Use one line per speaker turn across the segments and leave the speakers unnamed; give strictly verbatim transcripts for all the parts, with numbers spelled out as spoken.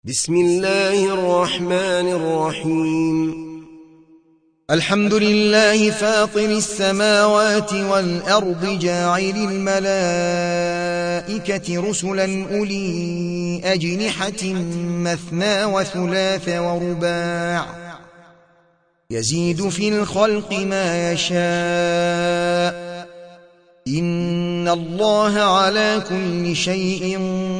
بسم الله الرحمن الرحيم. الحمد لله فاطر السماوات والأرض جاعل الملائكة رسلا أولي أجنحة مثنى وثلاث ورباع يزيد في الخلق ما يشاء إن الله على كل شيء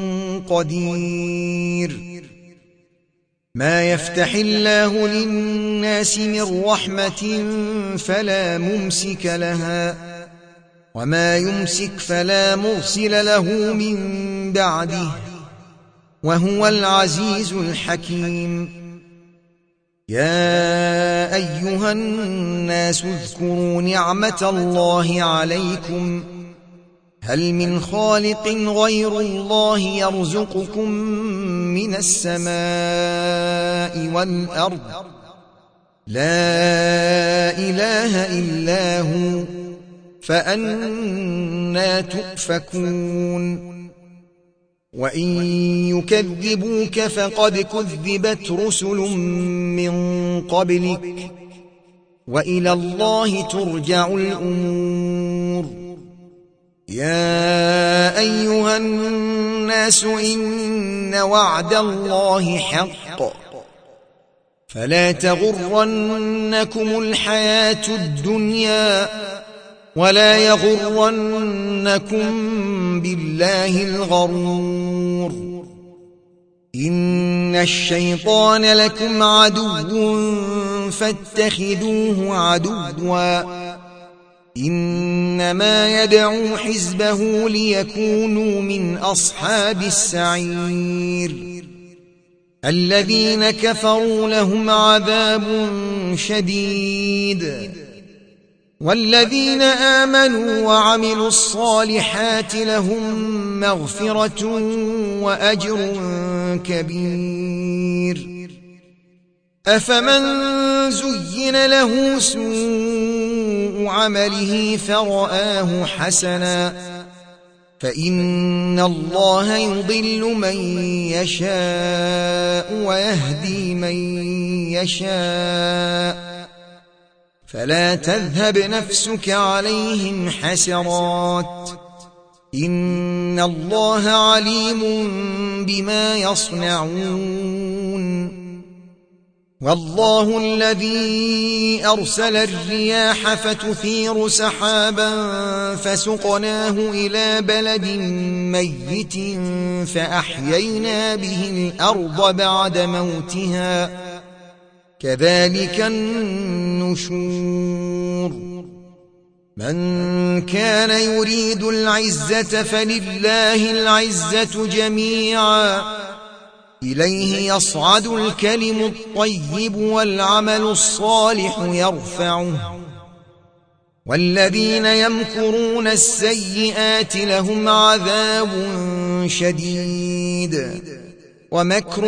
قدير. ما يفتح الله للناس من رحمة فلا ممسك لها وما يمسك فلا مرسل له من بعده وهو العزيز الحكيم. يا أيها الناس اذكروا نعمة الله عليكم هل من خالق غير الله يرزقكم من السماء والأرض لا إله إلا هو فأنى تؤفكون. وإن يكذبوك فقد كذبت رسل من قبلك وإلى الله ترجع الأمور. يا أيها الناس إن وعد الله حق فلا تغرنكم الحياة الدنيا ولا يغرنكم بالله الغرور. إن الشيطان لكم عدو فاتخذوه عدوا إنما يدعو حزبه ليكونوا من أصحاب السعير. الذين كفروا لهم عذاب شديد والذين آمنوا وعملوا الصالحات لهم مغفرة وأجر كبير. أفمن زين له سوء عمله فرآه حسنا فإن الله يضل من يشاء ويهدي من يشاء فلا تذهب نفسك عليهم حسرات إن الله عليم بما يصنعون. والله الذي أرسل الرياح فتثير سحابا فسقناه إلى بلد ميت فأحيينا به الأرض بعد موتها كذلك النشور. من كان يريد العزة فلله العزة جميعا إليه يصعد الكلم الطيب والعمل الصالح يرفعه والذين يمكرون السيئات لهم عذاب شديد ومكر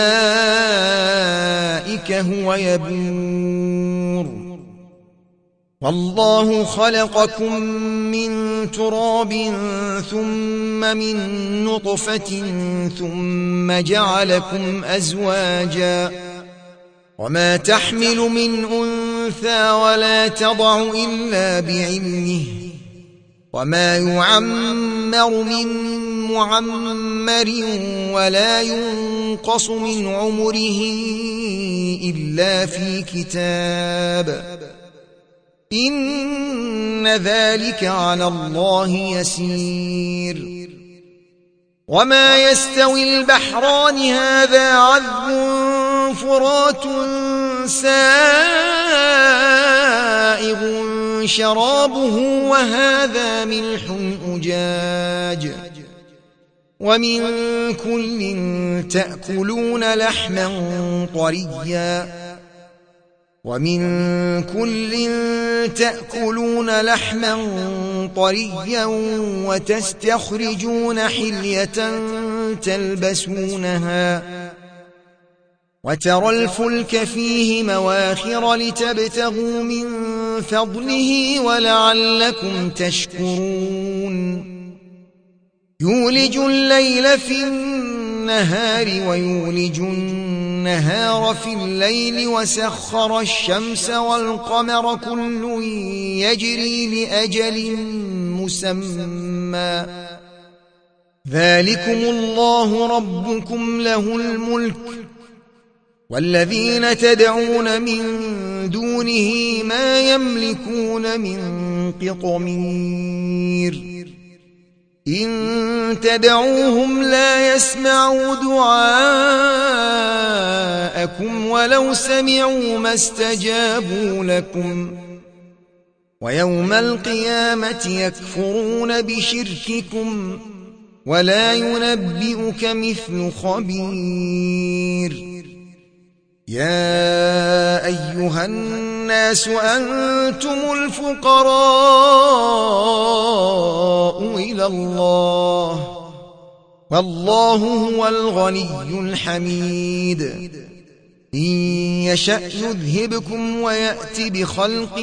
أولئك هو يبور. والله خلقكم من تراب ثم من نطفة ثم جعلكم أزواجا وما تحمل من أنثى ولا تضع إلا بعلمه وما يعمر من معمر ولا ينقص من عمره إلا في كتاب إن ذلك على الله يسير. وما يستوي البحران هذا عذب فرات سائغ شرابه وهذا ملح أجاج ومن كل تأكلون لحما طريا ومن كل تأكلون لحما طريا وتستخرجون حلية تلبسونها وترى الفلك فيه مواخر لتبتغوا من فضله ولعلكم تشكرون. يولج الليل في النهار النهار ويولج النهار في الليل وسخر الشمس والقمر كل يجري لأجل مسمى ذلكم الله ربكم له الملك والذين تدعون من دونه ما يملكون من قطمير إن تدعوهم لا يسمعوا دعاءكم ولو سمعوا ما استجابوا لكم ويوم القيامة يكفرون بشرككم ولا ينبئك مثل خبير يا أيها الناس أنتم الفقراء إلى الله والله هو الغني الحميد إن يشأ يذهبكم ويأتي بخلق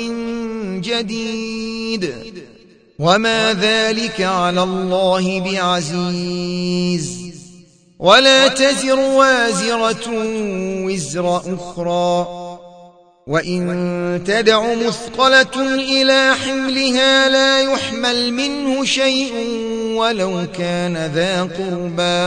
جديد وما ذلك على الله بعزيز ولا تزر وازرة وزر أخرى وإن تدع مثقلة إلى حملها لا يحمل منه شيء ولو كان ذا قربى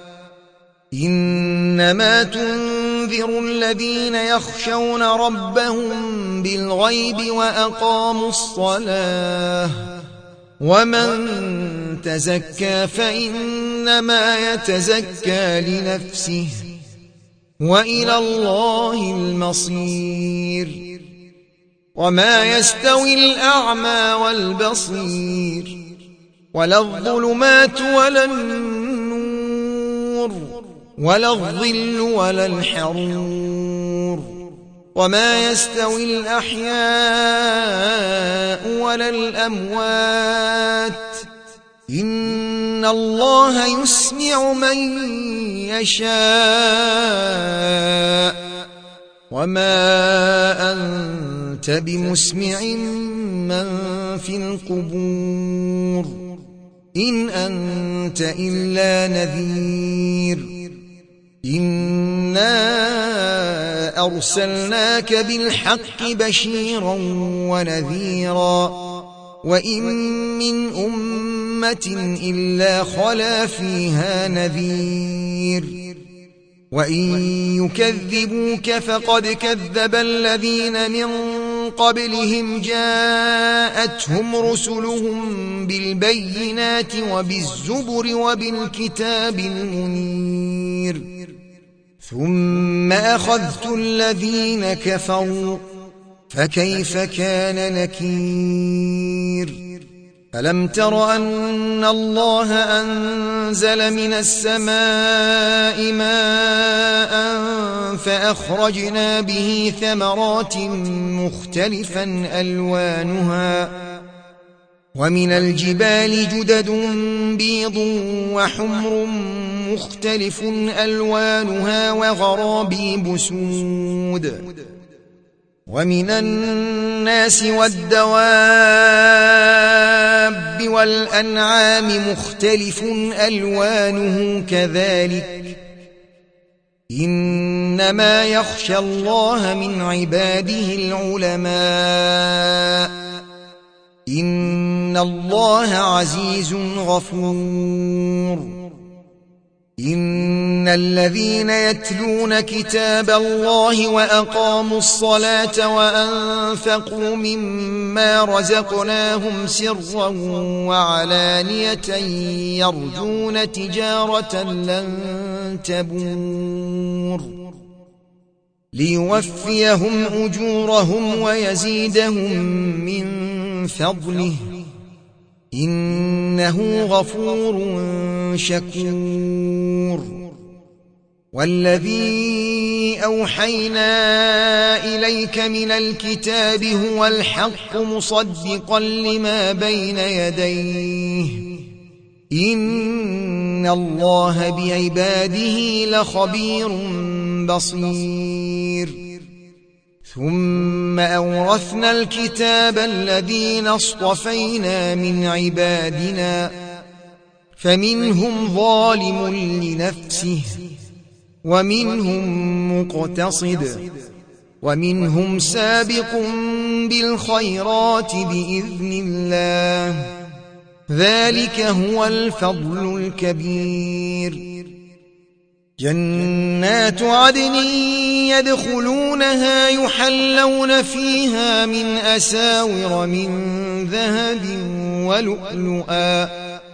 إنما تنذر الذين يخشون ربهم بالغيب وأقاموا الصلاة ومن تزكى فإنما يتزكى لنفسه وإلى الله المصير وما يستوي الأعمى والبصير ولا الظلمات ولا النور ولا الظل ولا الحرور وما يستوي الأحياء ولا الأموات إن الله يسمع من يشاء وما أنت بمسمع من في القبور إن أنت إلا نذير إنا أرسلناك بالحق بشيرا ونذيرا وإن من أمة إلا خلا فيها نذير وإن يكذبوك فقد كذب الذين من قبلهم جاءتهم رسلهم بالبينات وبالزبر وبالكتاب المنير ثم أخذت الذين كفروا فكيف كان نكير ألم تر أن الله أنزل من السماء ماء فأخرجنا به ثمرات مختلفا ألوانها ومن الجبال جدد بيض وحمر مختلف ألوانها وغرابيب سود ومن الناس والدواب والأنعام مختلف ألوانه كذلك إنما يخشى الله من عباده العلماء إن الله عزيز غفور إن الذين يتلون كتاب الله وأقاموا الصلاة وأنفقوا مما رزقناهم سرا وعلانية يرجون تجارة لن تبور ليوفيهم أجورهم ويزيدهم من فضله إنه غفور شكور والذي أوحينا إليك من الكتاب هو الحق مصدقا لما بين يديه إن الله بعباده لخبير بصير ثم أورثنا الكتاب الذين اصطفينا من عبادنا فمنهم ظالم لنفسه ومنهم مقتصد ومنهم سابق بالخيرات بإذن الله، ذلك هو الفضل الكبير. جنات عدن يدخلونها يحلون فيها من أساور من ذهب ولؤلؤا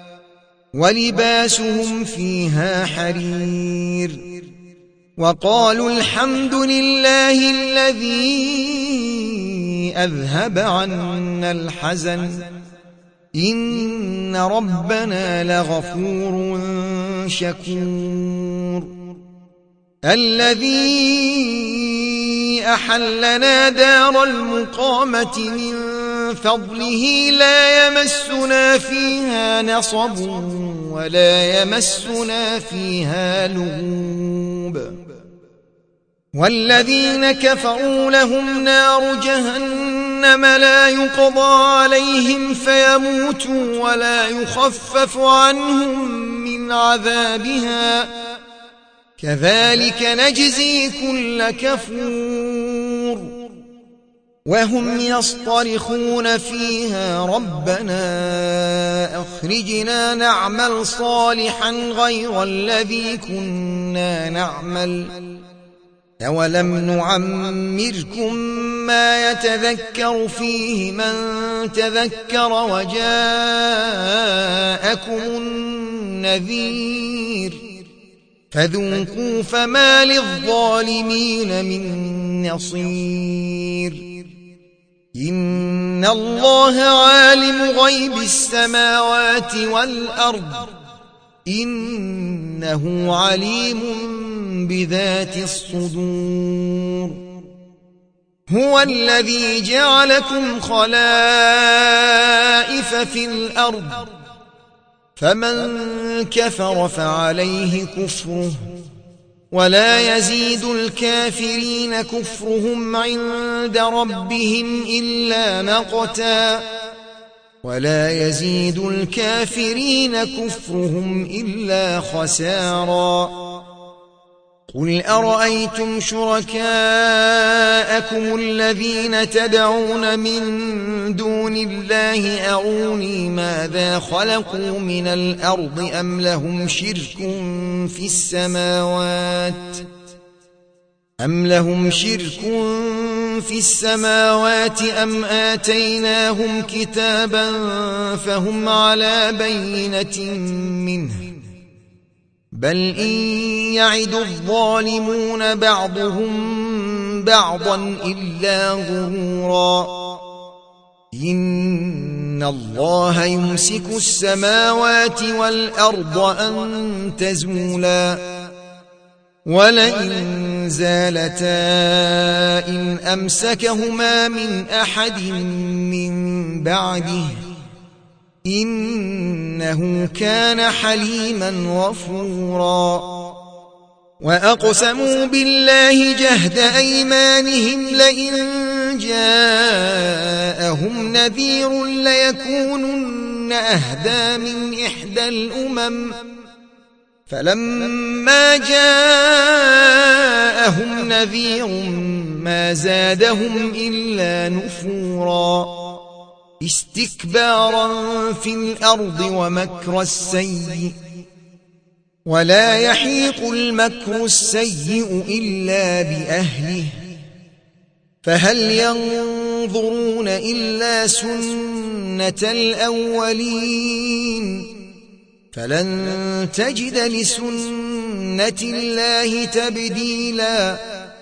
ولباسهم فيها حرير. وقالوا الحمد لله الذي أذهب عنا الحزن إن ربنا لغفور شكور. الذي أحلنا دار المقامة من فضله لا يمسنا فيها نصب ولا يمسنا فيها لغوب. والذين كفروا لهم نار جهنم لا يقضى عليهم فيموتوا ولا يخفف عنهم من عذابها، كذلك نجزي كل كفور. وهم يصطرخون فيها ربنا أخرجنا نعمل صالحا غير الذي كنا نعمل أولم نعمركم ما يتذكر فيه من تذكر وجاءكم النذير فذوقوا فما للظالمين من نصير. إن الله عالم غيب السماوات والأرض إنه عليم بذات الصدور. هو الذي جعلكم خلائف في الأرض فمن كفر فعليه كفره ولا يزيد الكافرين كفرهم عند ربهم إلا مقتا ولا يزيد الكافرين كفرهم إلا خسارا. قل أرأيتم شركاءكم الذين تدعون من دون الله أروني ماذا خلقوا من الأرض أم لهم شرك في السماوات أم لهم شرك في السماوات أم آتيناهم كتابا فهم على بينة منه بل إن يعد الظالمون بعضهم بعضا إلا غرورا. إن الله يمسك السماوات والأرض أن تزولا ولئن زالتا إن أمسكهما من أحد من بعده إنه كان حليما غفورا. وأقسموا بالله جهد أيمانهم لئن جاءهم نذير ليكونن أهدى من إحدى الأمم فلما جاءهم نذير ما زادهم إلا نفورا استكبارا في الأرض ومكر السيء ولا يحيق المكر السيء إلا بأهله فهل ينظرون إلا سنة الأولين فلن تجد لسنة الله تبديلا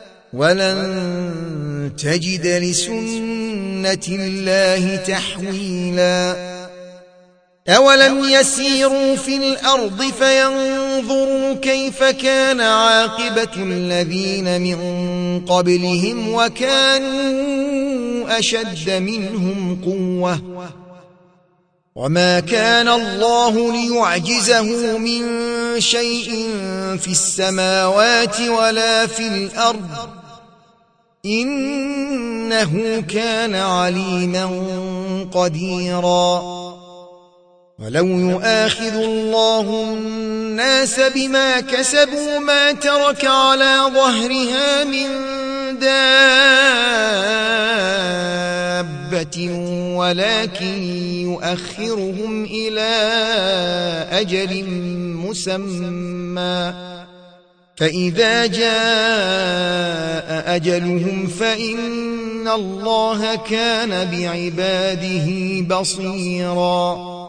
ولن تجد لسنة الله تحويلا. أولم يسيروا في الأرض فينظروا كيف كان عاقبة الذين من قبلهم وكانوا أشد منهم قوة وما كان الله ليعجزه من شيء في السماوات ولا في الأرض إنه كان عليما قديرا. ولو يؤاخذ الله الناس بما كسبوا ما ترك على ظهرها من دابة ولكن يؤخرهم إلى أجل مسمى فإذا جاء أجلهم فإن الله كان بعباده بصيرا